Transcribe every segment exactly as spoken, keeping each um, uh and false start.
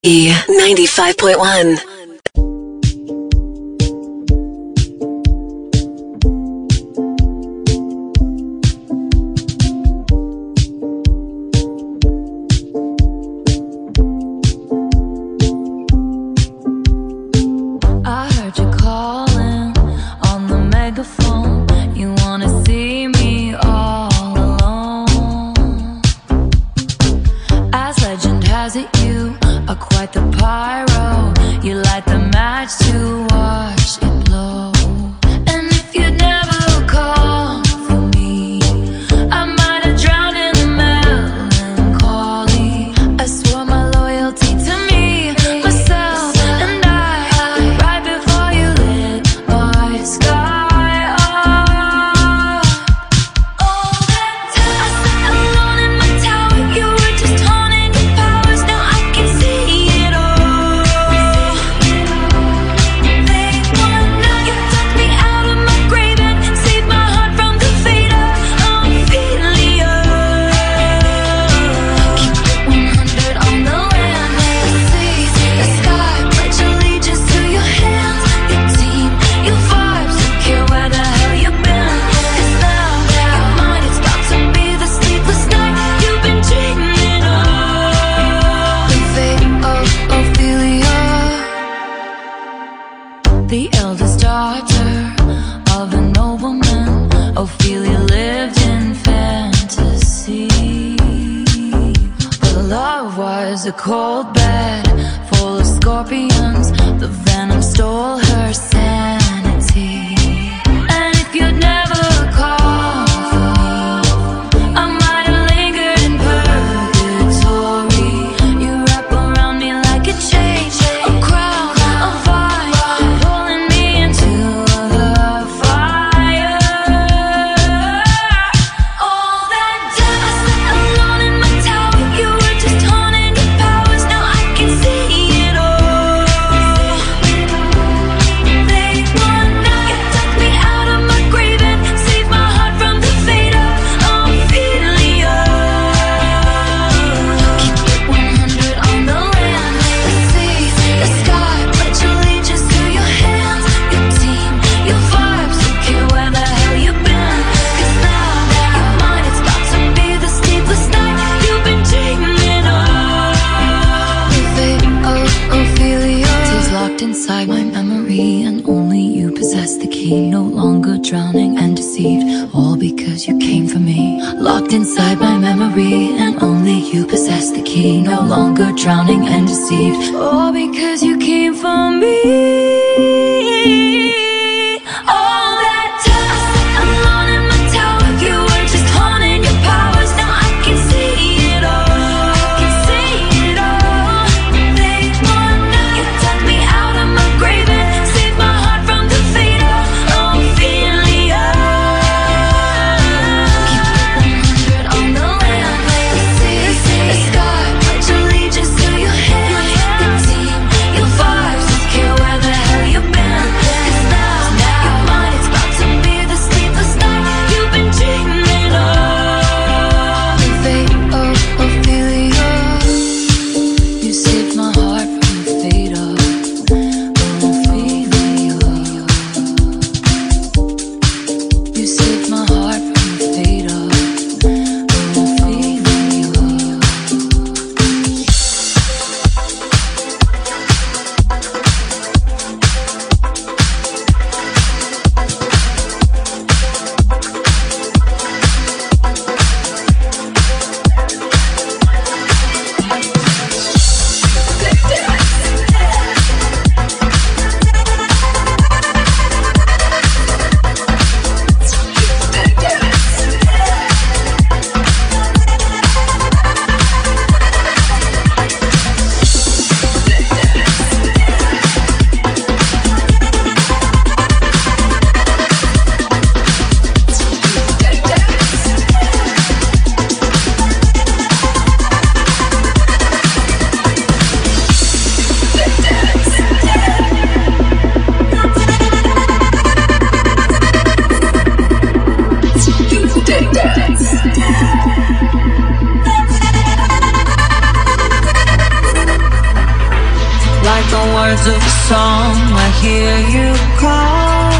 E ninety-five point one. I heard you calling on the megaphone. You wanna see me all alone. As legend has it, you are quite the pyro. You light the match to watch it blow. And if you'd never called for me, I might have drowned in the melancholy. I swore my loyalty to me, myself, and I, right before you lit my sky up. All that time I sat alone in my tower, you were just haunting your powers. Now I can see it all. They wanna, you took me out of my grave and saved my heart from the fate of Ophelia. Keep it one hundred on the land, the sea, the sky. Pledge allegiance to your hands, your team, your vibes. Don't care where the hell you've been, 'cause now your mind is about to be the sleepless night you've been dreaming of. The fate of Ophelia, the eldest daughter of a nobleman. Ophelia lived in fantasy, but love was a cold bed full of scorpions. The venom stole her sanity. And if you'd never called for me, I might have lingered in purgatory. You wrap around me like a chain, a crown, a vine, pulling me into the fire. All that time I sat alone in my tower, you were just haunting your powers. Now I can see it all. They wanna, you took me out of my grave and saved my heart from the fate of Ophelia. Keep it one hundred on the land, the sea, the sky. Pledge allegiance to your hands, your team, your vibes. Don't care where the hell you've been, 'cause now your mind is about to be the sleepless night you've been dreaming of. The fate of Ophelia is locked inside my memory, and only you possess the key. No longer drowning and deceived, all because you came for me. Locked inside my memory, and only you possess the key. No longer drowning and deceived, all because you came for me. All that time I sat alone in my tower, you were just haunting your powers. Now I can see it all. I can see it all. They wanna, you took me out of my grave and saved my heart from the fate of Ophelia. Keep it one hundred on the land, the sea, the sky. Pledge allegiance to your hands, your team, your vibes. Don't care where the hell the words of a song, I hear you call.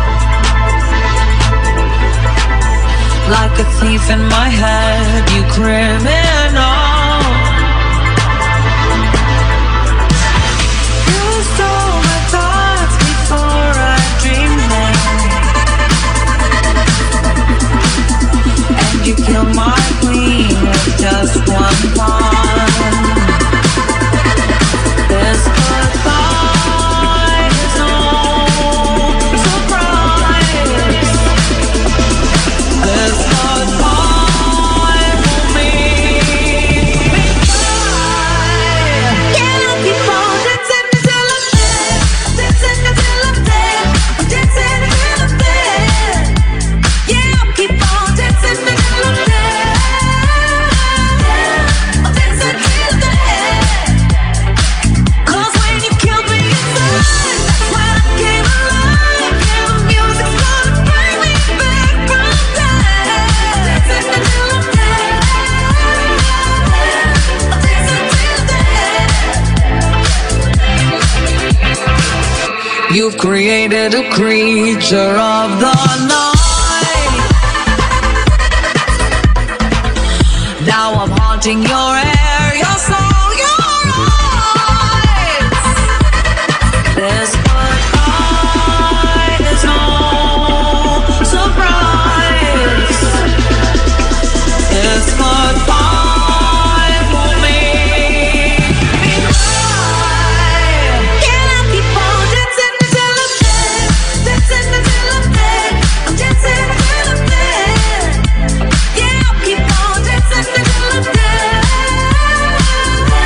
Like a thief in my head, you criminal. You stole my thoughts before I dreamed them, and you killed my queen with just one pawn. This goodbye is no surprise. This goodbye will make me cry. Yeah, I'll keep on dancing until I'm dead, dancing until I'm dead, dancing until I'm dead. Yeah, I'll keep on dancing until I'm dead. I'll dance until I'm dead. Cause when you killed me inside, that's when I came alive. Yeah, the music's gonna bring me back from death. Dancing until I'm dead. I'll dance until dead. You've created a creature of the night. Now I'm haunting your air, your soul, your eyes. This goodbye is no surprise. This goodbye will make me cry. Yeah, I'll keep on dancing until I'm dead, dancing until I'm dead. I'm dancing until I'm dead. Yeah, I'll keep on dancing until I'm dead.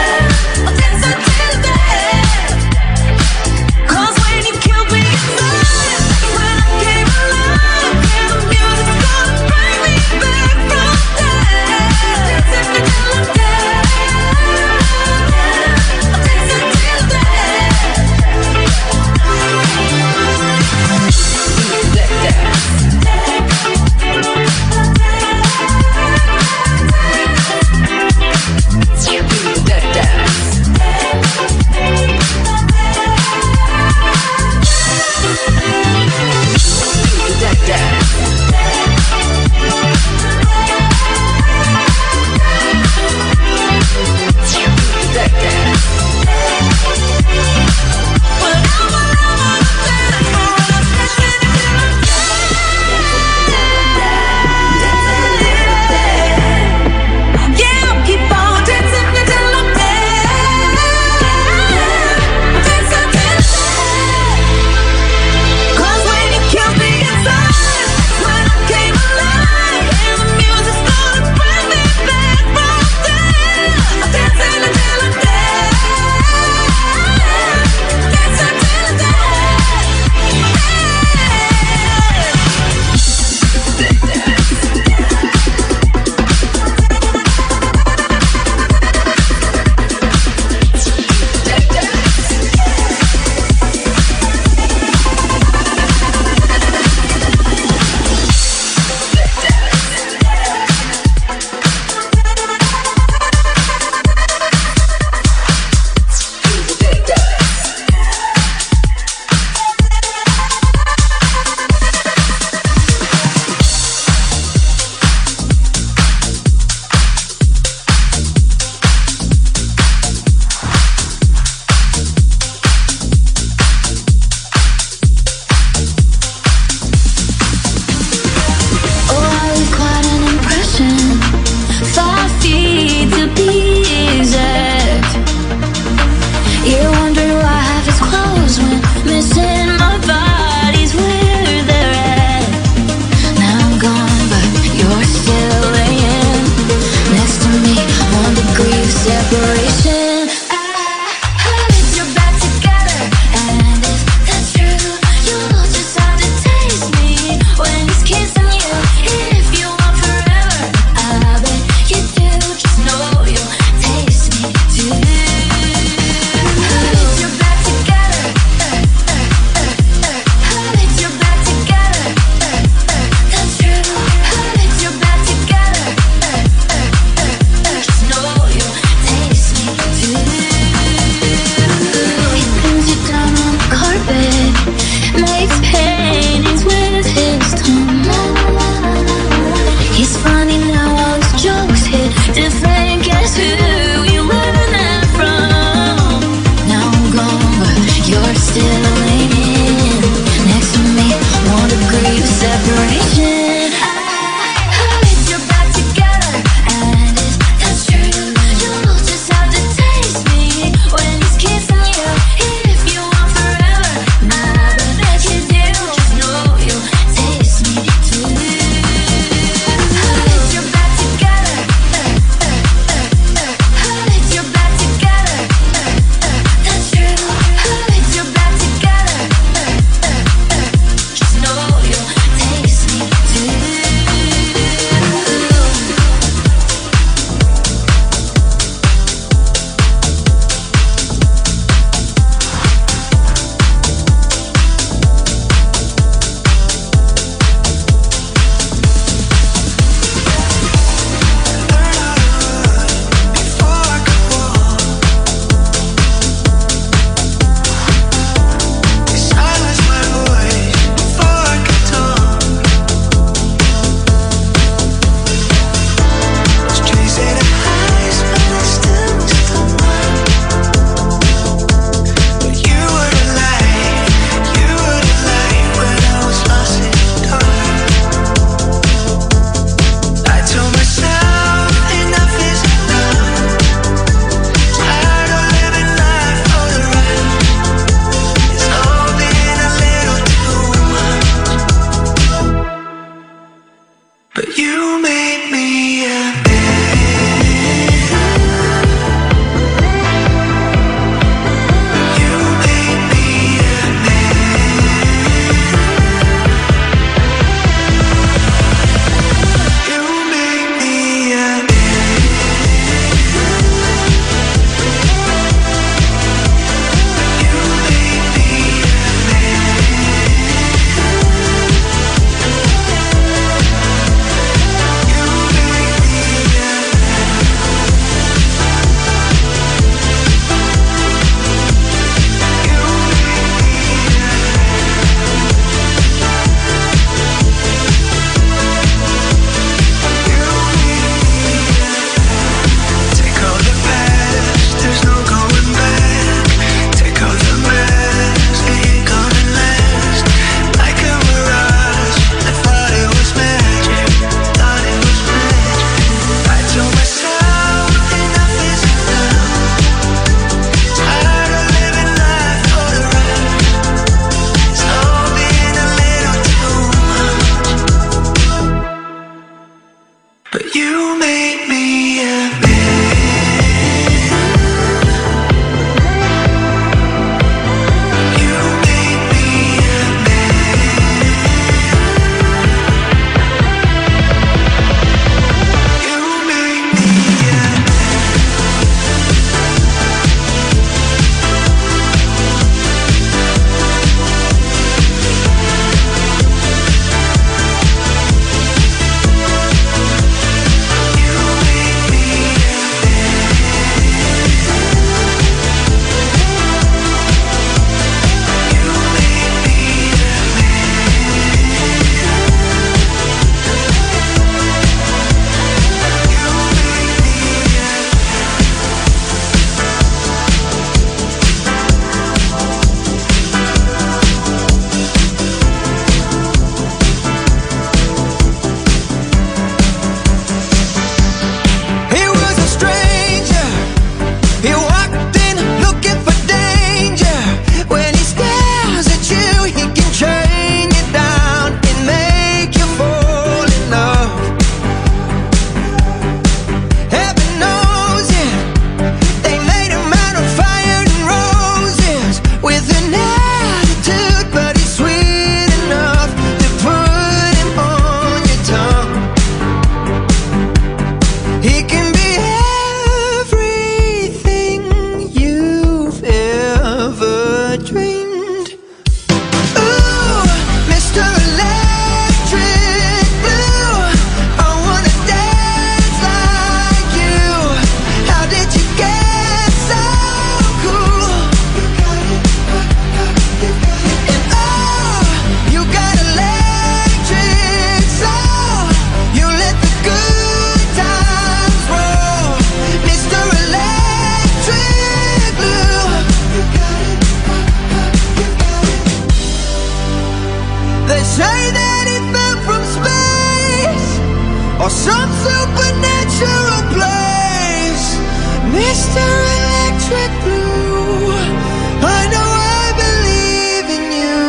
some supernatural place. Mister Electric Blue, I know I believe in you.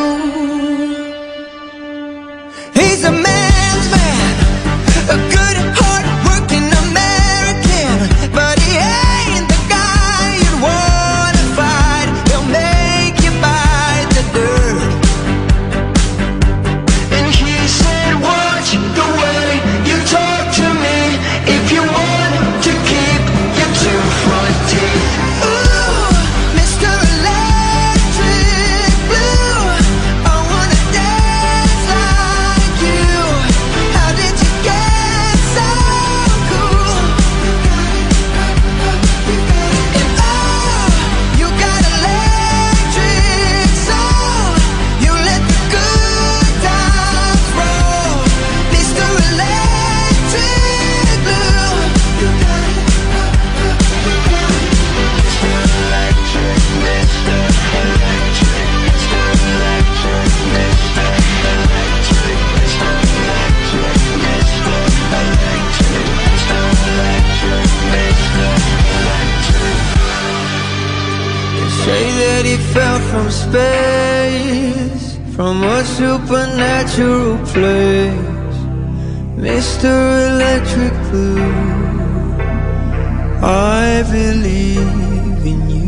He's a man's man, a good, hard-working American, but he ain't the guy you'd wanna fight. He'll make you bite the dirt. And he said, watch the way you talk to me if you want to keep your two front teeth. Ooh, Mister Electric Blue, I wanna dance like you. How did you get so cool? And oh, you got electric soul. You let the good times roll. Mister Electric Blue, you got it. They say that he fell from space, from a supernatural place. Mister Electric Blue, I believe in you.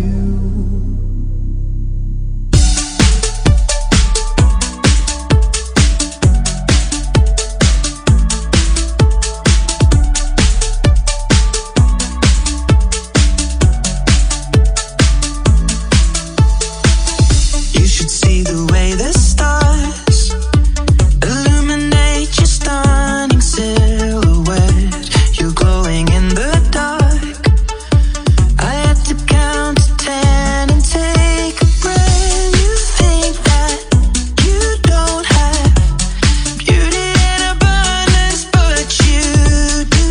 You should see the way the stars illuminate your stunning silhouette. You're glowing in the dark. I had to count to ten and take a breath. You think that you don't have beauty in abundance, but you do.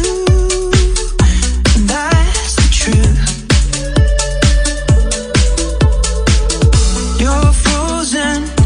That's the truth. You're frozen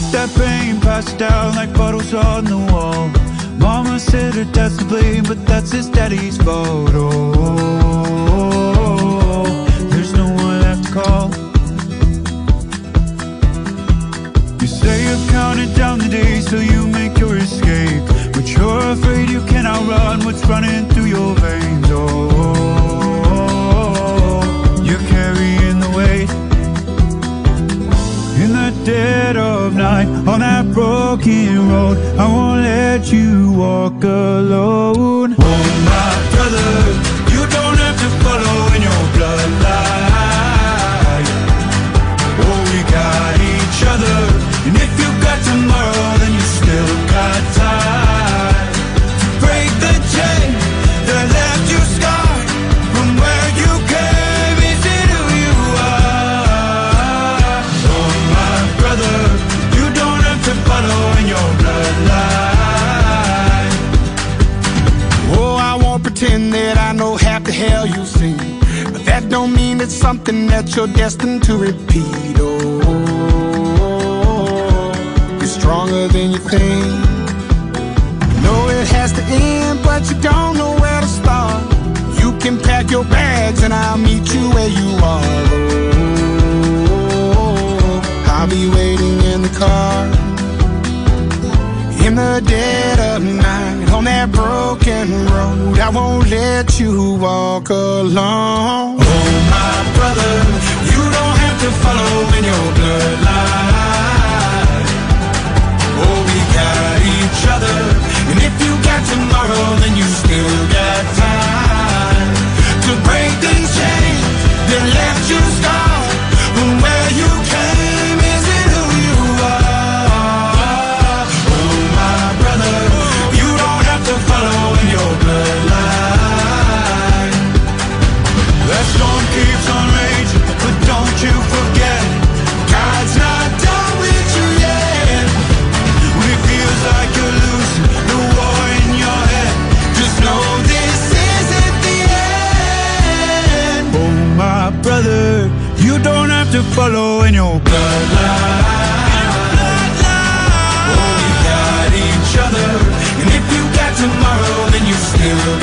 that pain, pass it down like bottles on the wall. Mama said her dad's to blame, but that's his daddy's fault. Oh, there's no one left to call. You say you've counted down the days till you make your escape, but you're afraid you cannot run what's running through your veins. Oh, you're carrying the weight. In the dead of night, on that broken road, I won't let you walk alone. Oh my brother, you don't have to follow in your bloodline. Oh, we got each other, and if you got tomorrow, then you still got time to break the chain that left you scarred from where you came. Is it who you are? Oh my brother, you don't have to follow in your bloodline. Oh, I won't pretend that I know half the hell you've seen, but that don't mean it's something that you're destined to repeat. Oh, you're stronger than you think. You know it has to end, but you don't know where to start. You can pack your bags and I'll meet you where you are. Oh, I'll be waiting in the car. In the dead of night, on that broken road, I won't let you walk alone. Oh my brother, you don't have to follow in your bloodline. Oh, we got each other, and if you got tomorrow, then you still got time to break the chains that left you scarred from where you came. Is it who you are? Oh my brother, you don't have to follow in your bloodline. That storm keeps on raging, but don't you forget, God's not done with you yet. When it feels like you're losing the war in your head, just know this isn't the end. Oh my brother, you don't have to follow in your bloodline. Oh, we got each other, and if you got tomorrow, then you still